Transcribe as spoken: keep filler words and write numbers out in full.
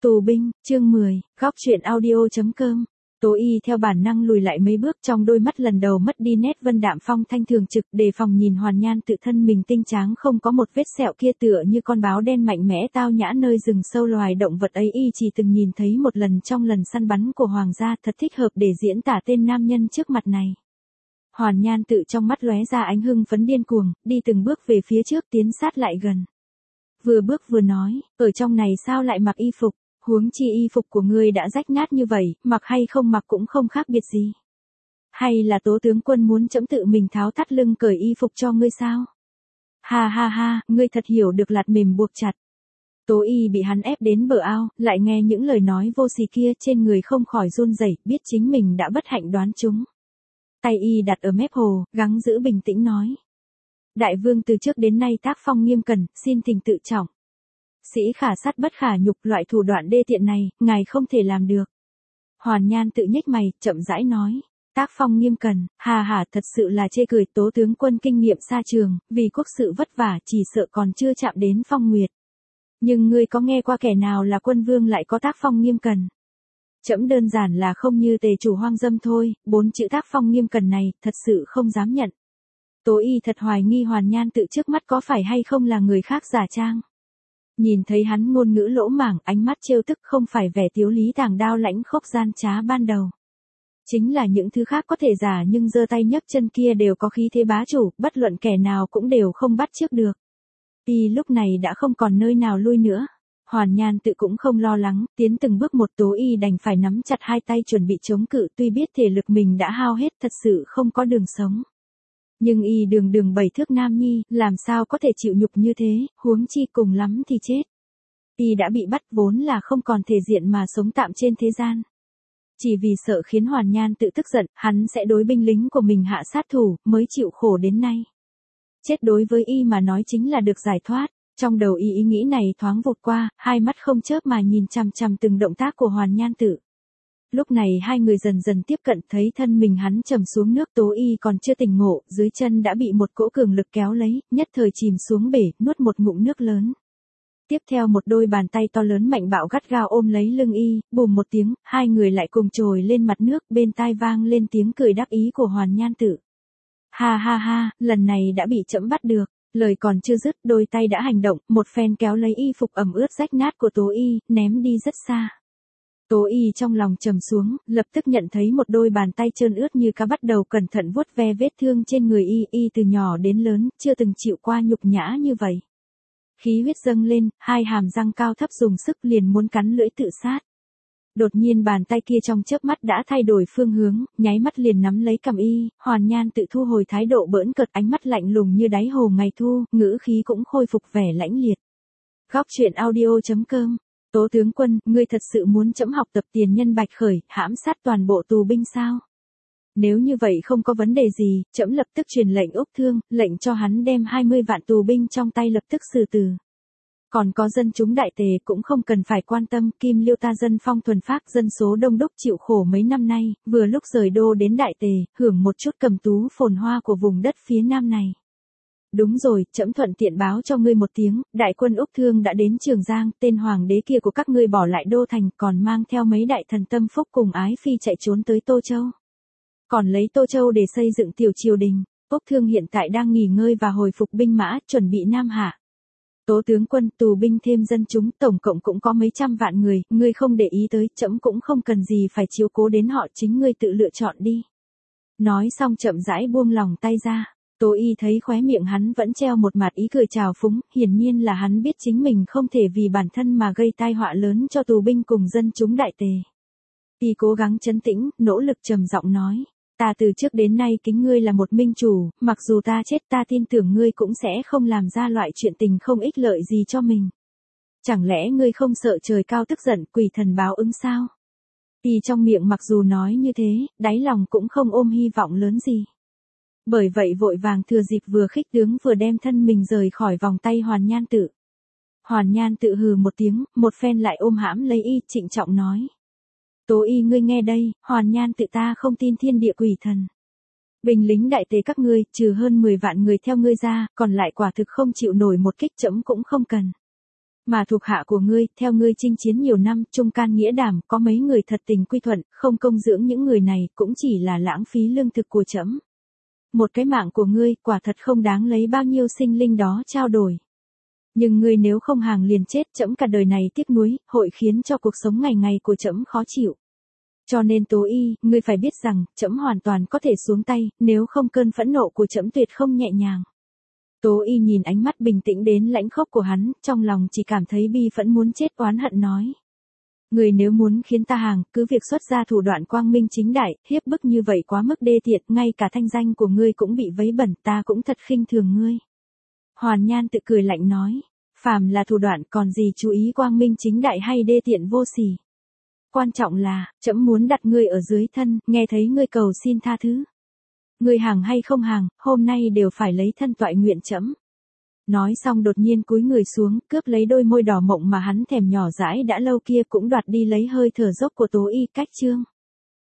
Tù binh, chương mười, góc truyện audio.com. Tố Y theo bản năng lùi lại mấy bước, trong đôi mắt lần đầu mất đi nét vân đạm phong thanh thường trực, đề phòng nhìn Hoàn Nhan tự thân mình tinh tráng không có một vết sẹo kia tựa như con báo đen mạnh mẽ tao nhã nơi rừng sâu loài động vật ấy. Y chỉ từng nhìn thấy một lần trong lần săn bắn của hoàng gia, thật thích hợp để diễn tả tên nam nhân trước mặt này. Hoàn Nhan tự trong mắt lóe ra ánh hưng phấn điên cuồng, đi từng bước về phía trước, tiến sát lại gần. Vừa bước vừa nói, ở trong này sao lại mặc y phục? Huống chi y phục của ngươi đã rách nát như vậy, mặc hay không mặc cũng không khác biệt gì. Hay là Tố tướng quân muốn trẫm tự mình tháo thắt lưng cởi y phục cho ngươi sao? Ha ha ha, ngươi thật hiểu được lạt mềm buộc chặt. Tố Y bị hắn ép đến bờ ao, lại nghe những lời nói vô sỉ kia, trên người không khỏi run rẩy, biết chính mình đã bất hạnh đoán trúng. Tay Y đặt ở mép hồ, gắng giữ bình tĩnh nói. Đại vương từ trước đến nay tác phong nghiêm cẩn, xin thỉnh tự trọng. Sĩ khả sát bất khả nhục, loại thủ đoạn đê tiện này, ngài không thể làm được. Hoàn Nhan tự nhếch mày, chậm rãi nói. Tác phong nghiêm cẩn, hà hà, thật sự là chê cười. Tố tướng quân kinh nghiệm xa trường, vì quốc sự vất vả, chỉ sợ còn chưa chạm đến phong nguyệt. Nhưng ngươi có nghe qua kẻ nào là quân vương lại có tác phong nghiêm cẩn? Trẫm đơn giản là không như tề chủ hoang dâm thôi. Bốn chữ tác phong nghiêm cẩn này, thật sự không dám nhận. Tố Y thật hoài nghi Hoàn Nhan tự trước mắt có phải hay không là người khác giả trang. Nhìn thấy hắn ngôn ngữ lỗ mảng, ánh mắt trêu tức, không phải vẻ tiếu lý tàng đao lãnh khốc gian trá ban đầu. Chính là những thứ khác có thể giả nhưng giơ tay nhấc chân kia đều có khí thế bá chủ, bất luận kẻ nào cũng đều không bắt chước được. Y lúc này đã không còn nơi nào lui nữa. Hoàn Nhan tự cũng không lo lắng, tiến từng bước một. Tố Y đành phải nắm chặt hai tay chuẩn bị chống cự, tuy biết thể lực mình đã hao hết, thật sự không có đường sống. Nhưng Y đường đường bảy thước nam nhi, làm sao có thể chịu nhục như thế, huống chi cùng lắm thì chết. Y đã bị bắt, vốn là không còn thể diện mà sống tạm trên thế gian. Chỉ vì sợ khiến Hoàn Nhan tự tức giận, hắn sẽ đối binh lính của mình hạ sát thủ, mới chịu khổ đến nay. Chết đối với Y mà nói chính là được giải thoát. Trong đầu Y ý nghĩ này thoáng vụt qua, hai mắt không chớp mà nhìn chằm chằm từng động tác của Hoàn Nhan tự. Lúc này hai người dần dần tiếp cận, thấy thân mình hắn trầm xuống nước. Tố Y còn chưa tỉnh ngộ, dưới chân đã bị một cỗ cường lực kéo lấy, nhất thời chìm xuống bể, nuốt một ngụm nước lớn. Tiếp theo một đôi bàn tay to lớn mạnh bạo gắt gao ôm lấy lưng Y, bùm một tiếng, hai người lại cùng trồi lên mặt nước, bên tai vang lên tiếng cười đắc ý của Hoàn Nhan tự. Ha ha ha, lần này đã bị trẫm bắt được. Lời còn chưa dứt, đôi tay đã hành động, một phen kéo lấy y phục ẩm ướt rách nát của Tố Y, ném đi rất xa. Tố Y trong lòng trầm xuống, lập tức nhận thấy một đôi bàn tay trơn ướt như cá bắt đầu cẩn thận vuốt ve vết thương trên người Y. Y từ nhỏ đến lớn, chưa từng chịu qua nhục nhã như vậy. Khí huyết dâng lên, hai hàm răng cao thấp dùng sức liền muốn cắn lưỡi tự sát. Đột nhiên bàn tay kia trong chớp mắt đã thay đổi phương hướng, nháy mắt liền nắm lấy cằm Y. Hoàn Nhan tự thu hồi thái độ bỡn cợt, ánh mắt lạnh lùng như đáy hồ ngày thu, ngữ khí cũng khôi phục vẻ lãnh liệt. Góc truyện audio.com. Tố tướng quân, ngươi thật sự muốn trẫm học tập tiền nhân bạch khởi, hãm sát toàn bộ tù binh sao? Nếu như vậy không có vấn đề gì, trẫm lập tức truyền lệnh Úc Thương, lệnh cho hắn đem hai mươi vạn tù binh trong tay lập tức xử tử. Còn có dân chúng đại tề cũng không cần phải quan tâm, Kim Liêu ta dân phong thuần phác, dân số đông đúc chịu khổ mấy năm nay, vừa lúc rời đô đến đại tề, hưởng một chút cầm tú phồn hoa của vùng đất phía nam này. Đúng rồi, trẫm thuận tiện báo cho ngươi một tiếng, đại quân Úc Thương đã đến Trường Giang, tên hoàng đế kia của các ngươi bỏ lại đô thành, còn mang theo mấy đại thần tâm phúc cùng ái phi chạy trốn tới Tô Châu. Còn lấy Tô Châu để xây dựng tiểu triều đình. Úc Thương hiện tại đang nghỉ ngơi và hồi phục binh mã, chuẩn bị nam hạ. Tố tướng quân, tù binh thêm dân chúng, tổng cộng cũng có mấy trăm vạn người, ngươi không để ý tới, trẫm cũng không cần gì phải chiếu cố đến họ, chính ngươi tự lựa chọn đi. Nói xong chậm rãi buông lòng tay ra. Tố Y thấy khóe miệng hắn vẫn treo một mặt ý cười trào phúng, hiển nhiên là hắn biết chính mình không thể vì bản thân mà gây tai họa lớn cho tù binh cùng dân chúng đại tề. Y cố gắng trấn tĩnh, nỗ lực trầm giọng nói, ta từ trước đến nay kính ngươi là một minh chủ, mặc dù ta chết ta tin tưởng ngươi cũng sẽ không làm ra loại chuyện tình không ích lợi gì cho mình. Chẳng lẽ ngươi không sợ trời cao tức giận, quỷ thần báo ứng sao? Y trong miệng mặc dù nói như thế, đáy lòng cũng không ôm hy vọng lớn gì. Bởi vậy vội vàng thừa dịp vừa khích tướng vừa đem thân mình rời khỏi vòng tay Hoàn Nhan tự. Hoàn Nhan tự hừ một tiếng, một phen lại ôm hãm lấy Y, trịnh trọng nói. Tố Y ngươi nghe đây, Hoàn Nhan tự ta không tin thiên địa quỷ thần. Binh lính đại tề các ngươi, trừ hơn mười vạn người theo ngươi ra, còn lại quả thực không chịu nổi một kích, trẫm cũng không cần. Mà thuộc hạ của ngươi, theo ngươi chinh chiến nhiều năm, trung can nghĩa đảm, có mấy người thật tình quy thuận, không công dưỡng những người này, cũng chỉ là lãng phí lương thực của trẫm. Một cái mạng của ngươi, quả thật không đáng lấy bao nhiêu sinh linh đó trao đổi. Nhưng ngươi nếu không hàng liền chết, trẫm cả đời này tiếc nuối, hội khiến cho cuộc sống ngày ngày của trẫm khó chịu. Cho nên Tố Y, ngươi phải biết rằng, trẫm hoàn toàn có thể xuống tay, nếu không cơn phẫn nộ của trẫm tuyệt không nhẹ nhàng. Tố Y nhìn ánh mắt bình tĩnh đến lãnh khốc của hắn, trong lòng chỉ cảm thấy bi phẫn muốn chết, oán hận nói. Ngươi nếu muốn khiến ta hàng, cứ việc xuất ra thủ đoạn quang minh chính đại, hiếp bức như vậy quá mức đê tiện, ngay cả thanh danh của ngươi cũng bị vấy bẩn, ta cũng thật khinh thường ngươi. Hoàn Nhan tự cười lạnh nói, phàm là thủ đoạn còn gì chú ý quang minh chính đại hay đê tiện vô sỉ. Quan trọng là, trẫm muốn đặt ngươi ở dưới thân, nghe thấy ngươi cầu xin tha thứ. Ngươi hàng hay không hàng, hôm nay đều phải lấy thân toại nguyện trẫm. Nói xong đột nhiên cúi người xuống, cướp lấy đôi môi đỏ mộng mà hắn thèm nhỏ dãi đã lâu kia, cũng đoạt đi lấy hơi thở dốc của Tố Y. Cách chương